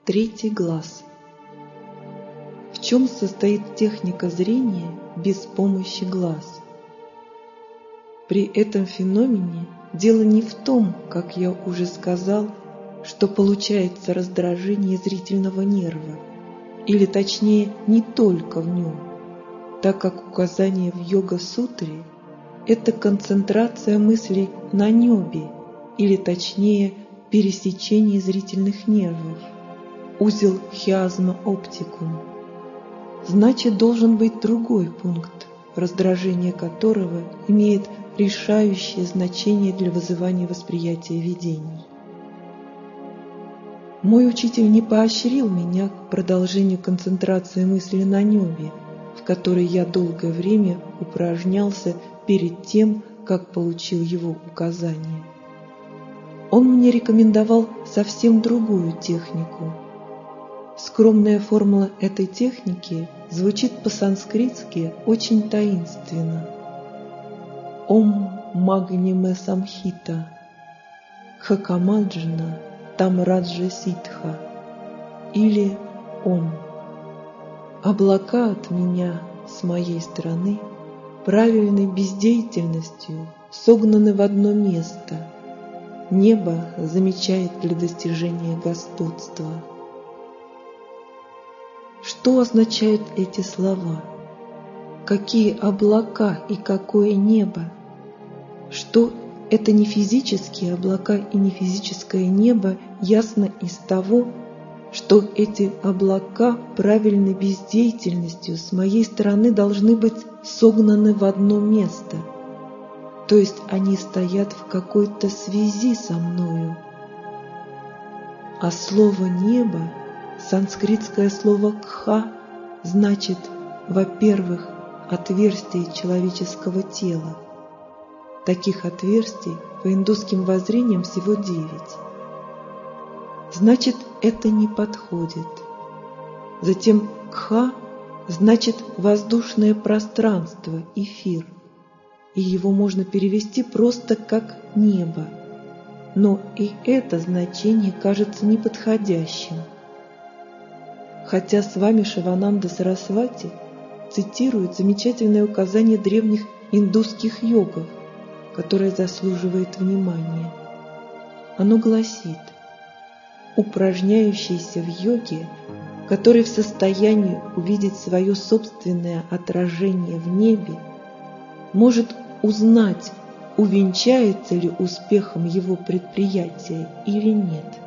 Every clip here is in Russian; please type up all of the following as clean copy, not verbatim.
Третий глаз. В чем состоит техника зрения без помощи глаз? При этом феномене дело не в том, как я уже сказал, что получается раздражение зрительного нерва, или точнее не только в нем, так как указание в йога-сутре – это концентрация мыслей на небе, или точнее пересечение зрительных нервов, узел хиазма оптикум. Значит, должен быть другой пункт, раздражение которого имеет решающее значение для вызывания восприятия видений. Мой учитель не поощрил меня к продолжению концентрации мысли на небе, в которой я долгое время упражнялся перед тем, как получил его указание. Он мне рекомендовал совсем другую технику. Скромная формула этой техники звучит по-санскритски очень таинственно. Ом Магниме Самхита Хакамаджна Тамраджа Ситха, или Ом. Облака от меня, с моей стороны, правильной бездеятельностью согнаны в одно место. Небо замечает для достижения господства. Что означают эти слова? Какие облака и какое небо? Что это не физические облака и не физическое небо, ясно из того, что эти облака правильной бездеятельностью с моей стороны должны быть согнаны в одно место, то есть они стоят в какой-то связи со мною. А слово «небо», санскритское слово «кха», значит, во-первых, отверстие человеческого тела. Таких отверстий по индусским воззрениям всего 9. Значит, это не подходит. Затем «кха» значит воздушное пространство, эфир, и его можно перевести просто как «небо». Но и это значение кажется неподходящим. Хотя с вами Шивананда Сарасвати цитирует замечательное указание древних индусских йогов, которое заслуживает внимания. Оно гласит: упражняющийся в йоге, который в состоянии увидеть свое собственное отражение в небе, может узнать, увенчается ли успехом его предприятие или нет.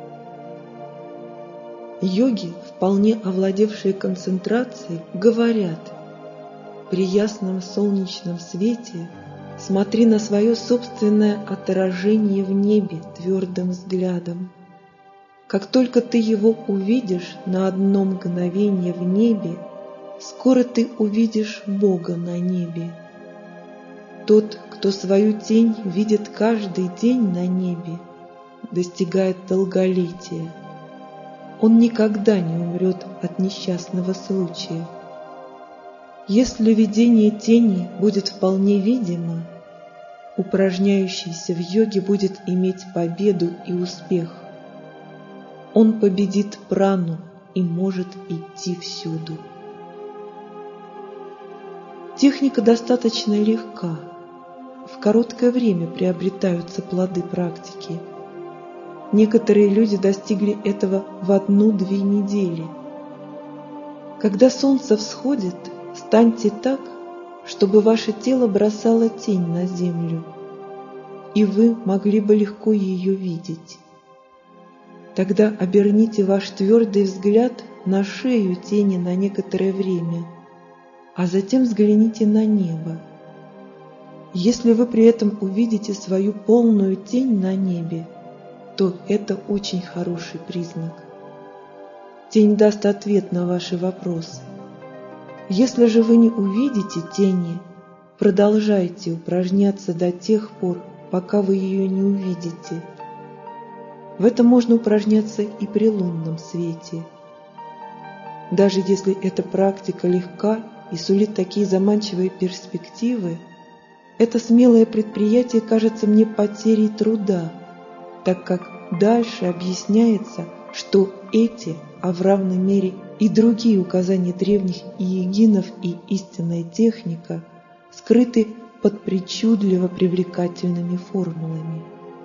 Йоги, вполне овладевшие концентрацией, говорят: при ясном солнечном свете смотри на свое собственное отражение в небе твердым взглядом. Как только ты его увидишь на одно мгновение в небе, скоро ты увидишь Бога на небе. Тот, кто свою тень видит каждый день на небе, достигает долголетия. Он никогда не умрет от несчастного случая. Если видение тени будет вполне видимо, упражняющийся в йоге будет иметь победу и успех. Он победит прану и может идти всюду. Техника достаточно легка. В короткое время приобретаются плоды практики. Некоторые люди достигли этого в 1-2 недели. Когда солнце всходит, станьте так, чтобы ваше тело бросало тень на землю, и вы могли бы легко ее видеть. Тогда оберните ваш твердый взгляд на шею тени на некоторое время, а затем взгляните на небо. Если вы при этом увидите свою полную тень на небе, то это очень хороший признак. Тень даст ответ на ваши вопросы. Если же вы не увидите тени, продолжайте упражняться до тех пор, пока вы ее не увидите. В этом можно упражняться и при лунном свете. Даже если эта практика легка и сулит такие заманчивые перспективы, это смелое предприятие кажется мне потерей труда, так как дальше объясняется, что эти, а в равной мере и другие указания древних иегинов и истинная техника скрыты под причудливо привлекательными формулами.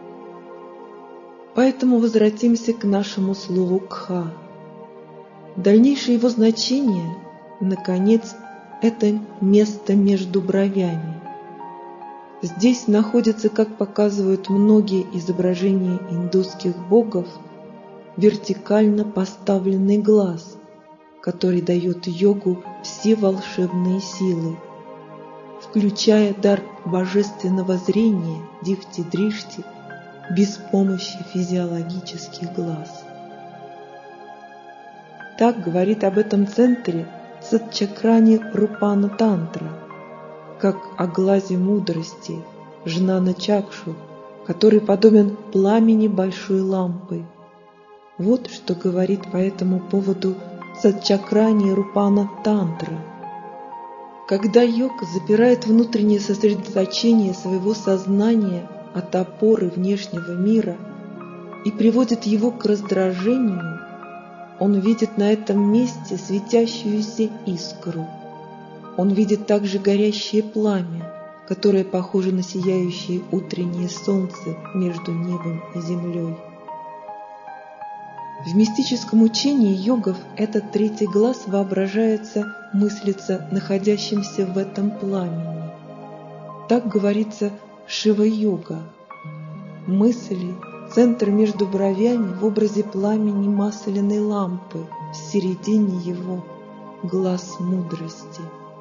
Поэтому возвратимся к нашему слову «кха». Дальнейшее его значение, наконец, это место между бровями. Здесь находится, как показывают многие изображения индусских богов, вертикально поставленный глаз, который дает йогу все волшебные силы, включая дар божественного зрения дихти-дришти без помощи физиологических глаз. Так говорит об этом центре Сатчакрани Рупана Тантра, как о глазе мудрости, Жнана Чакшу, который подобен пламени большой лампы. Вот что говорит по этому поводу Сатчакрани Рупана Тантра. Когда йог запирает внутреннее сосредоточение своего сознания от опоры внешнего мира и приводит его к раздражению, он видит на этом месте светящуюся искру. Он видит также горящее пламя, которое похоже на сияющее утреннее солнце между небом и землей. В мистическом учении йогов этот третий глаз мыслится находящимся в этом пламени. Так говорится Шива-йога. Мысли — центр между бровями в образе пламени масляной лампы, в середине его — глаз мудрости.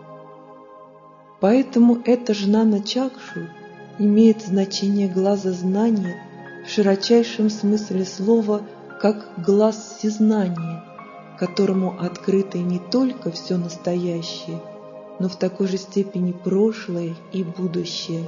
Поэтому эта Жнана Чакшу имеет значение глаза знания в широчайшем смысле слова, как глаз всезнания, которому открыто не только все настоящее, но в такой же степени прошлое и будущее.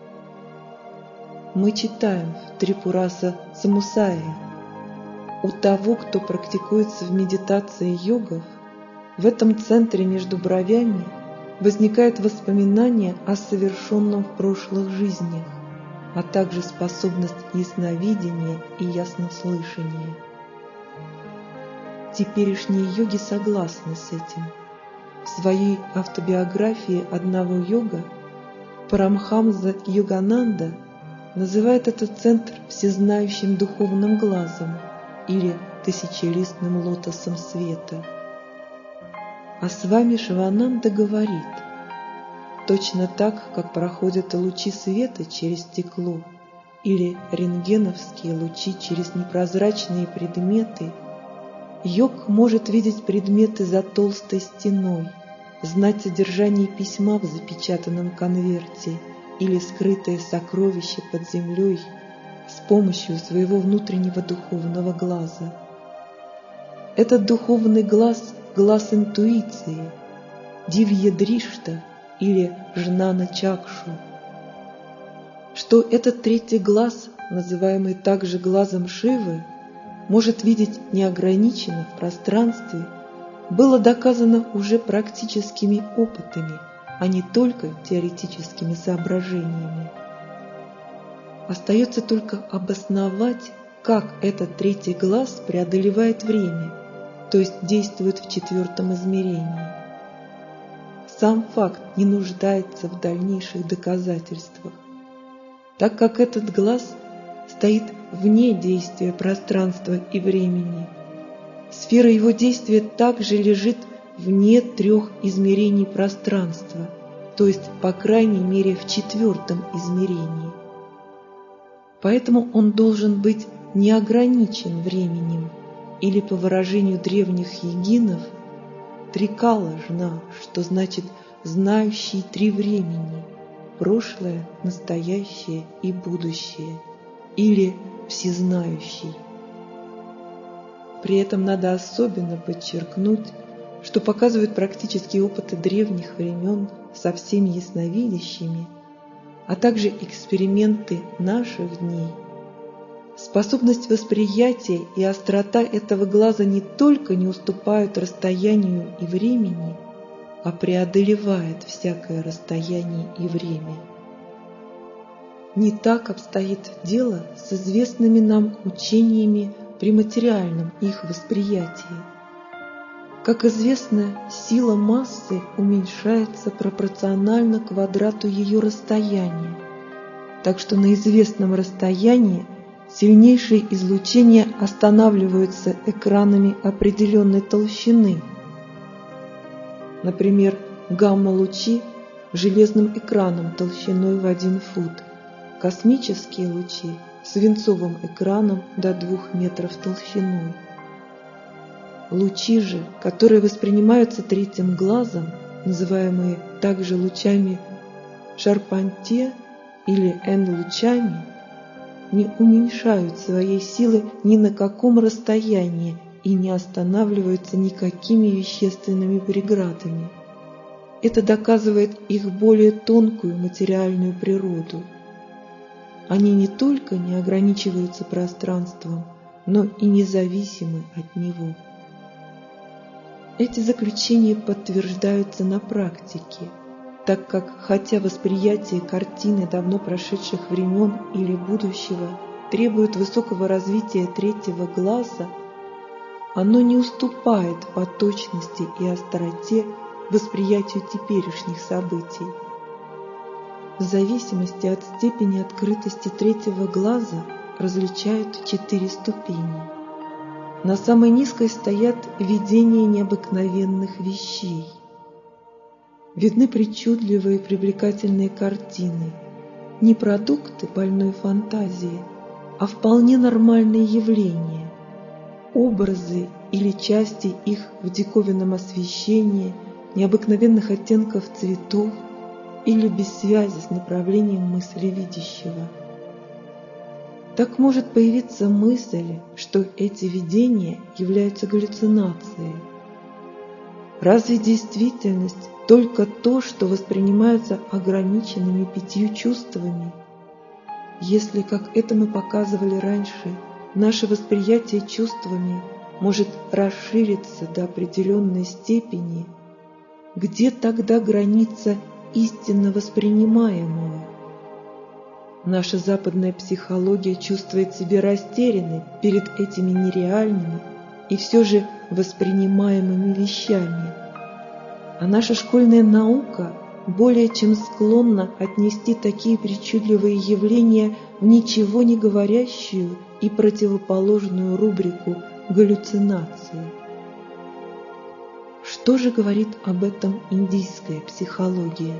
Мы читаем в Трипураса Самусае: у того, кто практикуется в медитации йогов, в этом центре между бровями возникает воспоминание о совершенном в прошлых жизнях, а также способность ясновидения и яснослышания. Теперешние йоги согласны с этим. В своей автобиографии одного йога Парамхамса Йогананда называет этот центр всезнающим духовным глазом или тысячелистным лотосом света. А с вами Шивананда говорит: точно так, как проходят лучи света через стекло или рентгеновские лучи через непрозрачные предметы, йог может видеть предметы за толстой стеной, знать содержание письма в запечатанном конверте или скрытое сокровище под землей с помощью своего внутреннего духовного глаза. Этот духовный глаз — глаз интуиции, Дивья-дришта или Жнана Чакшу. Что этот третий глаз, называемый также глазом Шивы, может видеть неограниченно в пространстве, было доказано уже практическими опытами, а не только теоретическими соображениями. Остается только обосновать, как этот третий глаз преодолевает время, то есть действует в четвертом измерении. Сам факт не нуждается в дальнейших доказательствах, так как этот глаз стоит вне действия пространства и времени. Сфера его действия также лежит вне трех измерений пространства, то есть, по крайней мере, в четвертом измерении. Поэтому он должен быть не ограничен временем, или, по выражению древних йогинов, трикала жна, что значит знающий три времени – прошлое, настоящее и будущее, или всезнающий. При этом надо особенно подчеркнуть, что показывают практические опыты древних времен со всеми ясновидящими, а также эксперименты наших дней. Способность восприятия и острота этого глаза не только не уступают расстоянию и времени, а преодолевает всякое расстояние и время. Не так обстоит дело с известными нам учениями при материальном их восприятии. Как известно, сила массы уменьшается пропорционально квадрату ее расстояния, так что на известном расстоянии сильнейшие излучения останавливаются экранами определенной толщины. Например, гамма-лучи железным экраном толщиной в 1 фут, космические лучи свинцовым экраном до 2 метров толщиной. Лучи же, которые воспринимаются третьим глазом, называемые также лучами Шарпантье или Н-лучами, не уменьшают своей силы ни на каком расстоянии и не останавливаются никакими вещественными преградами. Это доказывает их более тонкую материальную природу. Они не только не ограничиваются пространством, но и независимы от него. Эти заключения подтверждаются на практике, так как, хотя восприятие картины давно прошедших времен или будущего требует высокого развития третьего глаза, оно не уступает по точности и остроте восприятию теперешних событий. В зависимости от степени открытости третьего глаза различают 4 ступени. На самой низкой стоят видения необыкновенных вещей. Видны причудливые и привлекательные картины, не продукты больной фантазии, а вполне нормальные явления, образы или части их в диковинном освещении, необыкновенных оттенков цветов или без связи с направлением мысли видящего. Так может появиться мысль, что эти видения являются галлюцинацией. Разве действительность только то, что воспринимается ограниченными 5 чувствами? Если, как это мы показывали раньше, наше восприятие чувствами может расшириться до определенной степени, где тогда граница истинно воспринимаемого? Наша западная психология чувствует себя растерянной перед этими нереальными и все же воспринимаемыми вещами. А наша школьная наука более чем склонна отнести такие причудливые явления в ничего не говорящую и противоположную рубрику галлюцинации. Что же говорит об этом индийская психология?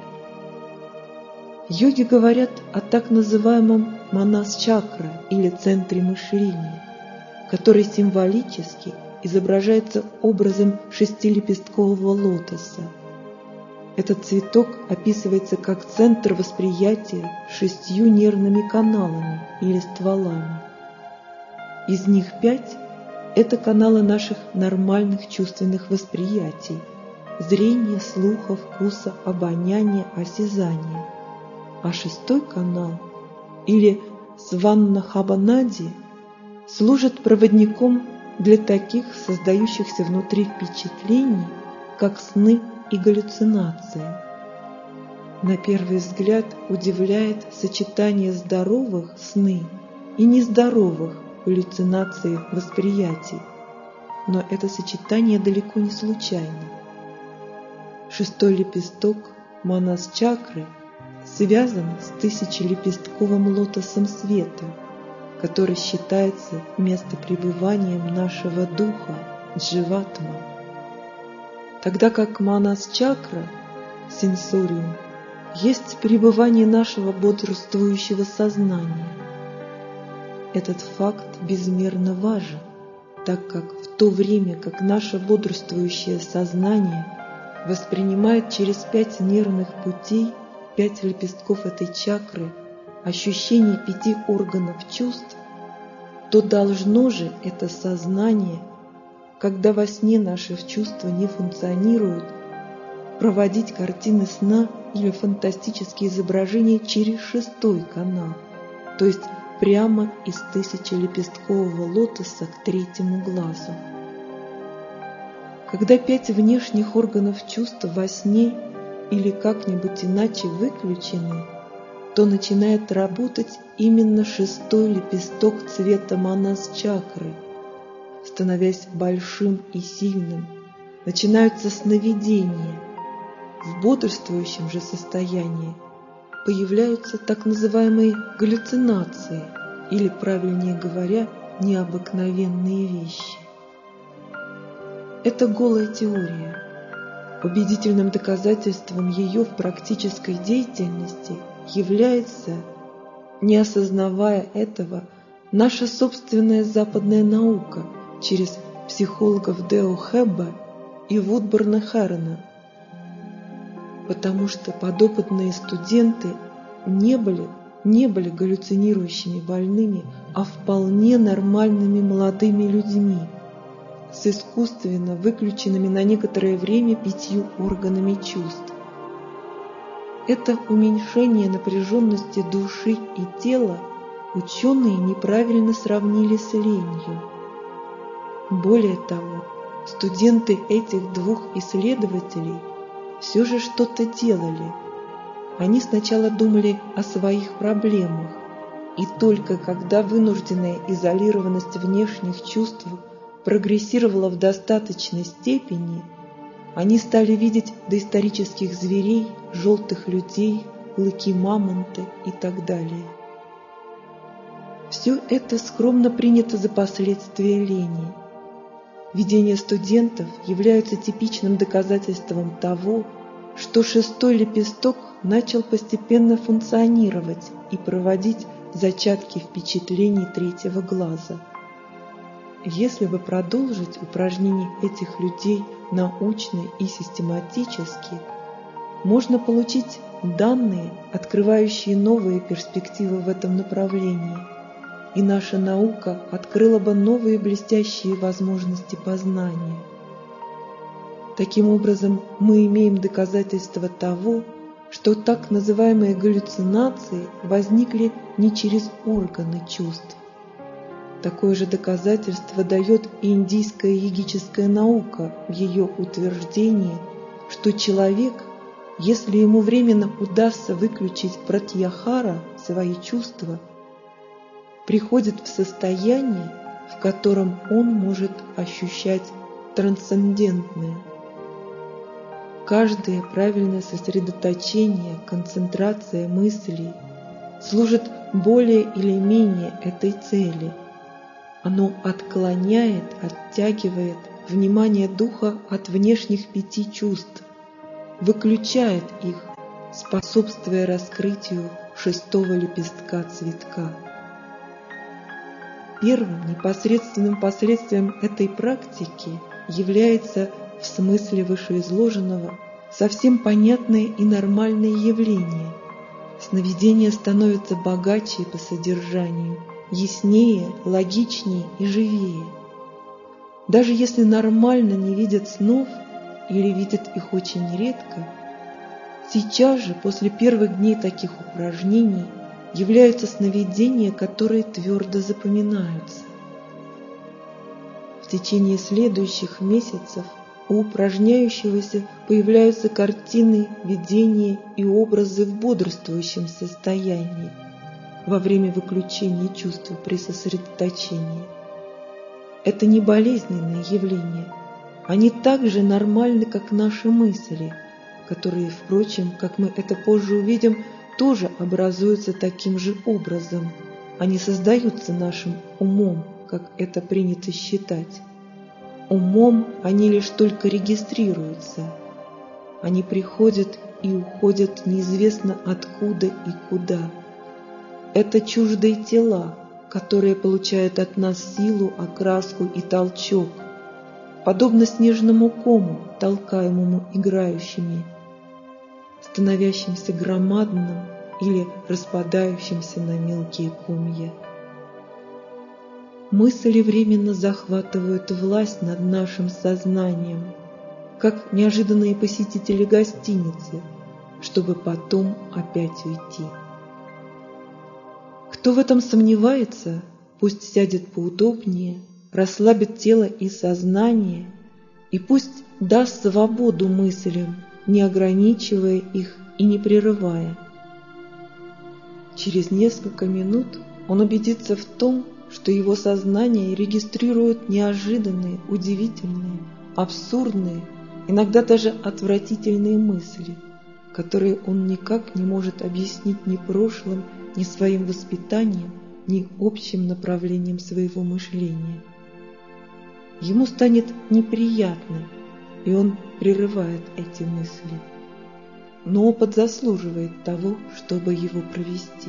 Йоги говорят о так называемом манас-чакра или центре мышления, который символически изображается образом 6-лепесткового лотоса. Этот цветок описывается как центр восприятия 6 нервными каналами или стволами. Из них 5 – это каналы наших нормальных чувственных восприятий – зрения, слуха, вкуса, обоняния, осязания. А 6-й канал, или сваннахабанади, служит проводником для таких создающихся внутри впечатлений, как сны и галлюцинации. На первый взгляд удивляет сочетание здоровых сны и нездоровых галлюцинаций восприятий, но это сочетание далеко не случайно. 6-й лепесток манас-чакры связан с 1000-лепестковым лотосом света, который считается местопребыванием нашего духа дживатма, тогда как манас-чакра, сенсориум, есть пребывание нашего бодрствующего сознания. Этот факт безмерно важен, так как в то время как наше бодрствующее сознание воспринимает через 5 нервных путей 5 лепестков этой чакры ощущение 5 органов чувств, то должно же это сознание, когда во сне наши чувства не функционируют, проводить картины сна или фантастические изображения через 6-й канал, то есть прямо из 1000-лепесткового лотоса к 3-му глазу. Когда 5 внешних органов чувств во сне или как-нибудь иначе выключены, то начинает работать именно 6-й лепесток цвета манас-чакры, становясь большим и сильным, начинаются сновидения. В бодрствующем же состоянии появляются так называемые галлюцинации, или, правильнее говоря, необыкновенные вещи. Это голая теория. Убедительным доказательством ее в практической деятельности является, не осознавая этого, наша собственная западная наука через психологов Део Хэбба и Вудборна Харрена, потому что подопытные студенты не были галлюцинирующими больными, а вполне нормальными молодыми людьми, с искусственно выключенными на некоторое время 5 органами чувств. Это уменьшение напряженности души и тела ученые неправильно сравнили с ленью. Более того, студенты этих двух исследователей все же что-то делали. Они сначала думали о своих проблемах, и только когда вынужденная изолированность внешних чувств прогрессировала в достаточной степени, они стали видеть доисторических зверей, желтых людей, клыки мамонта и так далее. Все это скромно принято за последствия лени. Видения студентов являются типичным доказательством того, что шестой лепесток начал постепенно функционировать и проводить зачатки впечатлений третьего глаза. Если бы продолжить упражнения этих людей научно и систематически, можно получить данные, открывающие новые перспективы в этом направлении, и наша наука открыла бы новые блестящие возможности познания. Таким образом, мы имеем доказательство того, что так называемые галлюцинации возникли не через органы чувств. Такое же доказательство дает и индийская йогическая наука в ее утверждении, что человек, если ему временно удастся выключить пратьяхара, свои чувства, приходит в состояние, в котором он может ощущать трансцендентное. Каждое правильное сосредоточение, концентрация мыслей служит более или менее этой цели. Оно отклоняет, оттягивает внимание духа от внешних 5 чувств, выключает их, способствуя раскрытию 6-го лепестка цветка. Первым непосредственным последствием этой практики является, в смысле вышеизложенного, совсем понятное и нормальное явление. Сновидения становятся богаче по содержанию, яснее, логичнее и живее. Даже если нормально не видят снов или видят их очень редко, сейчас же, после первых дней таких упражнений, являются сновидения, которые твердо запоминаются. В течение следующих месяцев у упражняющегося появляются картины, видения и образы в бодрствующем состоянии во время выключения чувств при сосредоточении. Это не болезненные явления, они так же нормальны, как наши мысли, которые, впрочем, как мы это позже увидим, тоже образуются таким же образом. Они создаются нашим умом, как это принято считать. Умом они лишь только регистрируются. Они приходят и уходят неизвестно откуда и куда. Это чуждые тела, которые получают от нас силу, окраску и толчок, подобно снежному кому, толкаемому играющими, становящимся громадным или распадающимся на мелкие комья. Мысли временно захватывают власть над нашим сознанием, как неожиданные посетители гостиницы, чтобы потом опять уйти. Кто в этом сомневается, пусть сядет поудобнее, расслабит тело и сознание, и пусть даст свободу мыслям, не ограничивая их и не прерывая. Через несколько минут он убедится в том, что его сознание регистрирует неожиданные, удивительные, абсурдные, иногда даже отвратительные мысли, которые он никак не может объяснить ни прошлым, ни своим воспитанием, ни общим направлением своего мышления. Ему станет неприятно, и он прерывает эти мысли. Но опыт заслуживает того, чтобы его провести.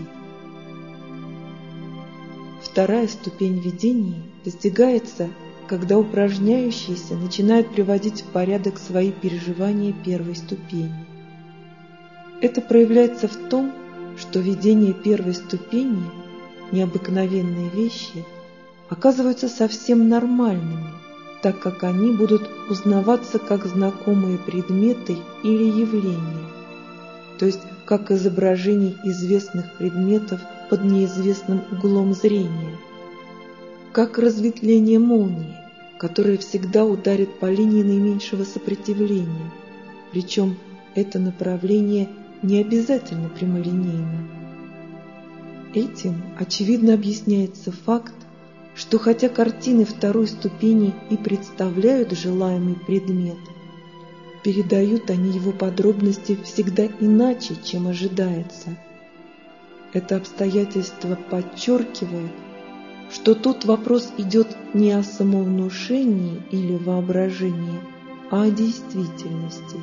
Вторая ступень видений достигается, когда упражняющийся начинает приводить в порядок свои переживания первой ступени. Это проявляется в том, что видения первой ступени, необыкновенные вещи, оказываются совсем нормальными, так как они будут узнаваться как знакомые предметы или явления, то есть как изображение известных предметов под неизвестным углом зрения, как разветвление молнии, которое всегда ударит по линии наименьшего сопротивления, причем это направление не обязательно прямолинейно. Этим, очевидно, объясняется факт, что хотя картины второй ступени и представляют желаемый предмет, передают они его подробности всегда иначе, чем ожидается. Это обстоятельство подчеркивает, что тут вопрос идет не о самовнушении или воображении, а о действительности.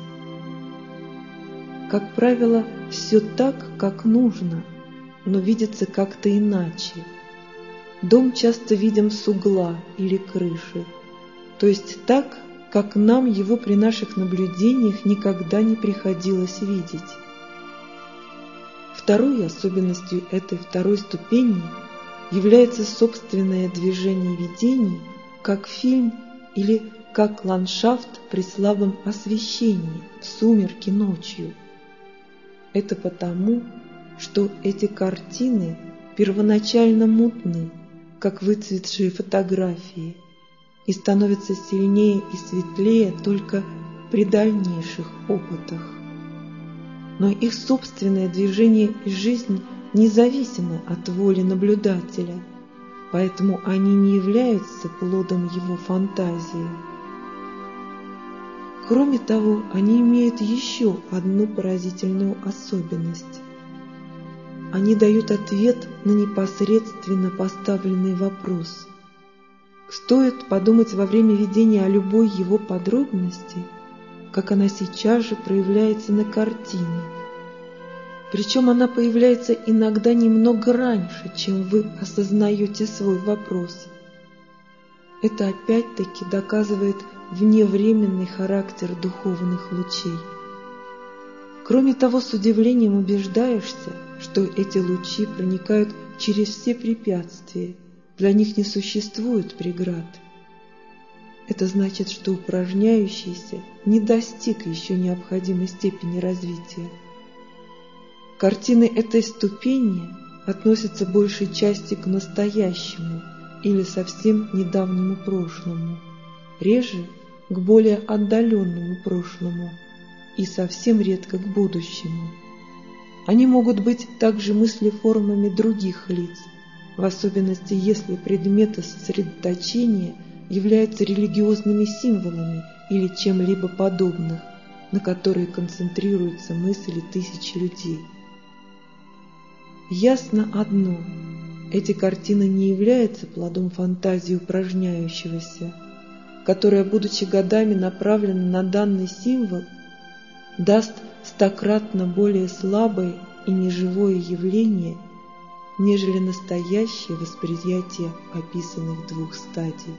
Как правило, все так, как нужно, но видится как-то иначе. Дом часто видим с угла или крыши, то есть так, как нам его при наших наблюдениях никогда не приходилось видеть. Второй особенностью этой второй ступени является собственное движение видений, как фильм или как ландшафт при слабом освещении, в сумерки ночью. Это потому, что эти картины первоначально мутны, как выцветшие фотографии, и становятся сильнее и светлее только при дальнейших опытах. Но их собственное движение и жизнь независимы от воли наблюдателя, поэтому они не являются плодом его фантазии. Кроме того, они имеют еще одну поразительную особенность. Они дают ответ на непосредственно поставленный вопрос. Стоит подумать во время видения о любой его подробности, как она сейчас же проявляется на картине. Причем она появляется иногда немного раньше, чем вы осознаете свой вопрос. Это опять-таки доказывает вневременный характер духовных лучей. Кроме того, с удивлением убеждаешься, что эти лучи проникают через все препятствия, для них не существует преград. Это значит, что упражняющийся не достиг еще необходимой степени развития. Картины этой ступени относятся большей части к настоящему или совсем недавнему прошлому, реже к более отдаленному прошлому и совсем редко к будущему. Они могут быть также мыслеформами других лиц, в особенности если предметы сосредоточения являются религиозными символами или чем-либо подобных, на которые концентрируются мысли тысячи людей. Ясно одно: эти картины не являются плодом фантазии упражняющегося, которая, будучи годами направлена на данный символ, даст стократно более слабое и неживое явление, нежели настоящее восприятие описанных двух стадий.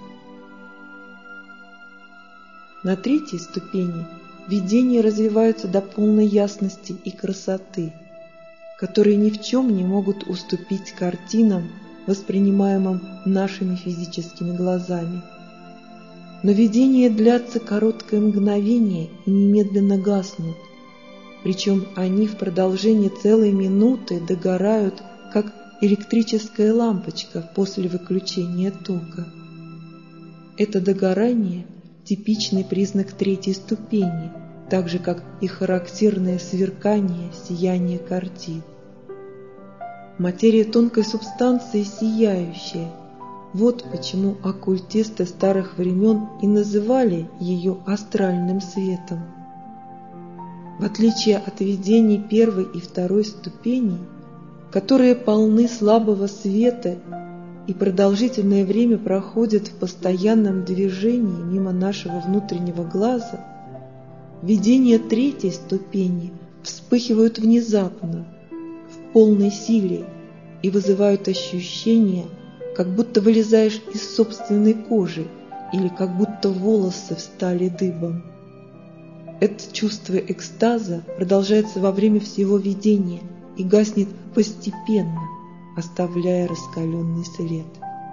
На третьей ступени видения развиваются до полной ясности и красоты, которые ни в чем не могут уступить картинам, воспринимаемым нашими физическими глазами. Но видения длятся короткое мгновение и немедленно гаснут, причем они в продолжении целой минуты догорают, как электрическая лампочка после выключения тока. Это догорание – типичный признак третьей ступени, так же, как и характерное сверкание, сияние картин. Материя тонкой субстанции сияющая, Вот почему оккультисты старых времен и называли ее астральным светом. В отличие от видений первой и второй ступеней, которые полны слабого света и продолжительное время проходят в постоянном движении мимо нашего внутреннего глаза, видения третьей ступени вспыхивают внезапно, в полной силе и вызывают ощущение, как будто вылезаешь из собственной кожи или как будто волосы встали дыбом. Это чувство экстаза продолжается во время всего видения и гаснет постепенно, оставляя раскаленный след.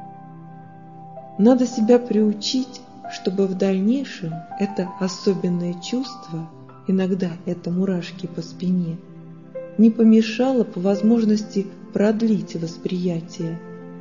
Надо себя приучить, чтобы в дальнейшем это особенное чувство, иногда это мурашки по спине, не помешало по возможности продлить восприятие.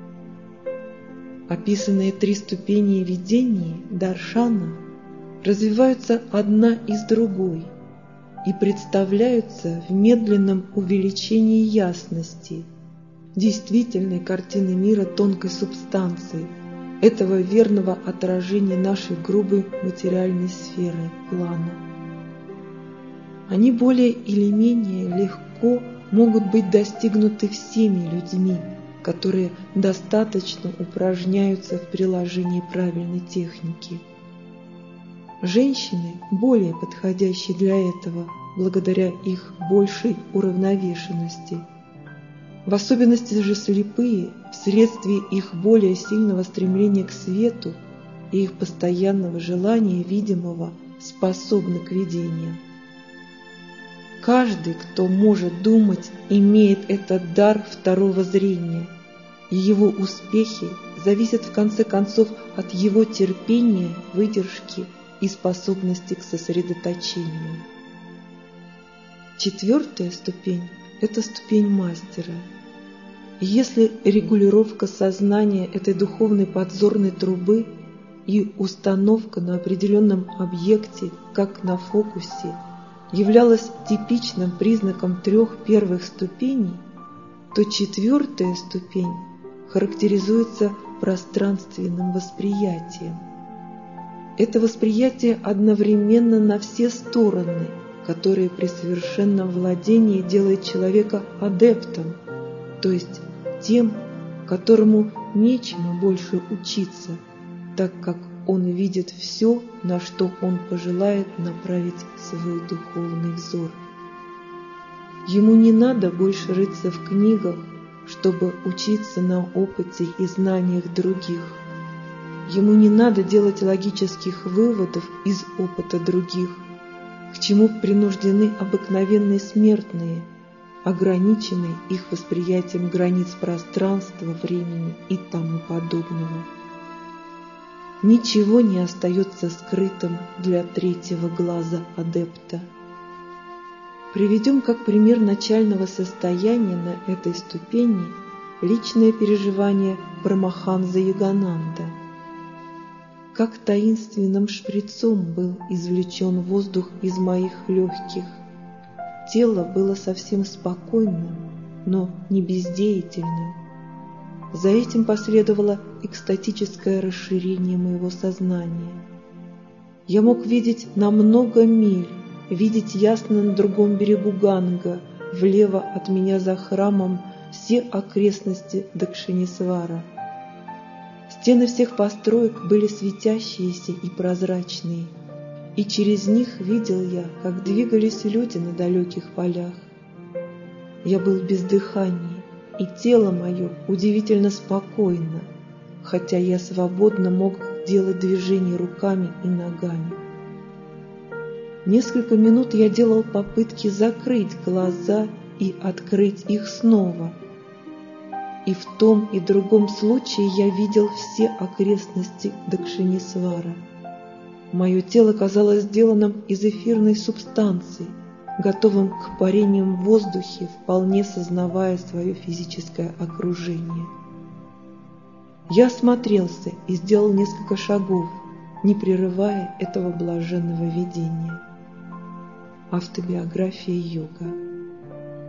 Описанные 3 ступени видения даршана развиваются одна из другой и представляются в медленном увеличении ясности, действительной картины мира тонкой субстанции, этого верного отражения нашей грубой материальной сферы плана. Они более или менее легко могут быть достигнуты всеми людьми, которые достаточно упражняются в приложении правильной техники. Женщины более подходящие для этого, благодаря их большей уравновешенности. В особенности же слепые, вследствие их более сильного стремления к свету и их постоянного желания видимого, способны к видениям. Каждый, кто может думать, имеет этот дар второго зрения, и его успехи зависят в конце концов от его терпения, выдержки и способности к сосредоточению. 4-я ступень – это ступень мастера. И если регулировка сознания этой духовной подзорной трубы и установка на определенном объекте, как на фокусе, являлась типичным признаком 3 первых ступеней, то 4-я ступень характеризуется пространственным восприятием. Это восприятие одновременно на все стороны, которое при совершенном владении делает человека адептом, то есть тем, которому нечему больше учиться, так как он видит все, на что он пожелает направить свой духовный взор. Ему не надо больше рыться в книгах, чтобы учиться на опыте и знаниях других. Ему не надо делать логических выводов из опыта других, к чему принуждены обыкновенные смертные, ограниченные их восприятием границ пространства, времени и тому подобного. Ничего не остается скрытым для 3-го глаза адепта. Приведем как пример начального состояния на этой ступени личное переживание Парамаханса Йогананда. Как таинственным шприцом был извлечен воздух из моих легких. Тело было совсем спокойным, но не бездеятельным. За этим последовало экстатическое расширение моего сознания. Я мог видеть на много миль, видеть ясно на другом берегу Ганга, влево от меня за храмом, все окрестности Дакшинесвара. Стены всех построек были светящиеся и прозрачные, и через них видел я, как двигались люди на далеких полях. Я был без дыхания, и тело мое удивительно спокойно, хотя я свободно мог делать движения руками и ногами. Несколько минут я делал попытки закрыть глаза и открыть их снова. И в том и другом случае я видел все окрестности Дакшинесвара. Мое тело казалось сделанным из эфирной субстанции, готовым к парению в воздухе, вполне сознавая свое физическое окружение. Я осмотрелся и сделал несколько шагов, не прерывая этого блаженного видения. Автобиография йога.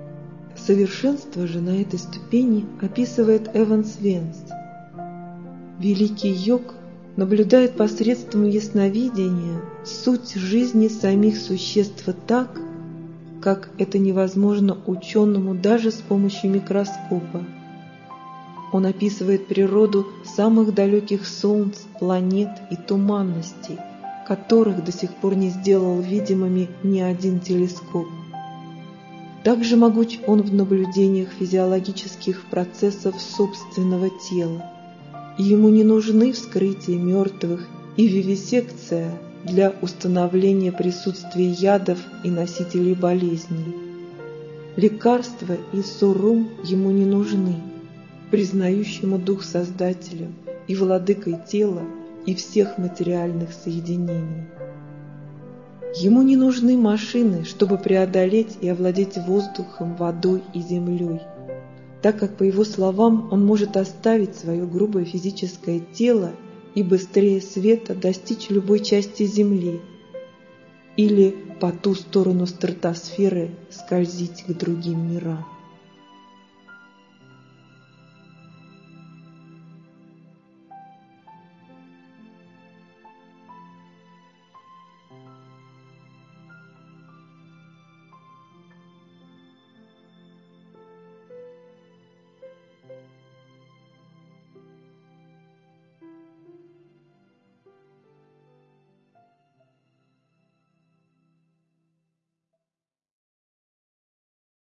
Совершенство же на этой ступени описывает Эванс Венс. Великий йог наблюдает посредством ясновидения суть жизни самих существ так, как это невозможно ученому даже с помощью микроскопа. Он описывает природу самых далеких солнц, планет и туманностей, которых до сих пор не сделал видимыми ни один телескоп. Также могуч он в наблюдениях физиологических процессов собственного тела, и ему не нужны вскрытия мертвых и вивисекция для установления присутствия ядов и носителей болезней. Лекарства и сурум ему не нужны, признающему дух Создателем и владыкой тела и всех материальных соединений. Ему не нужны машины, чтобы преодолеть и овладеть воздухом, водой и землей, так как, по его словам, он может оставить свое грубое физическое тело и быстрее света достичь любой части Земли или по ту сторону стратосферы скользить к другим мирам.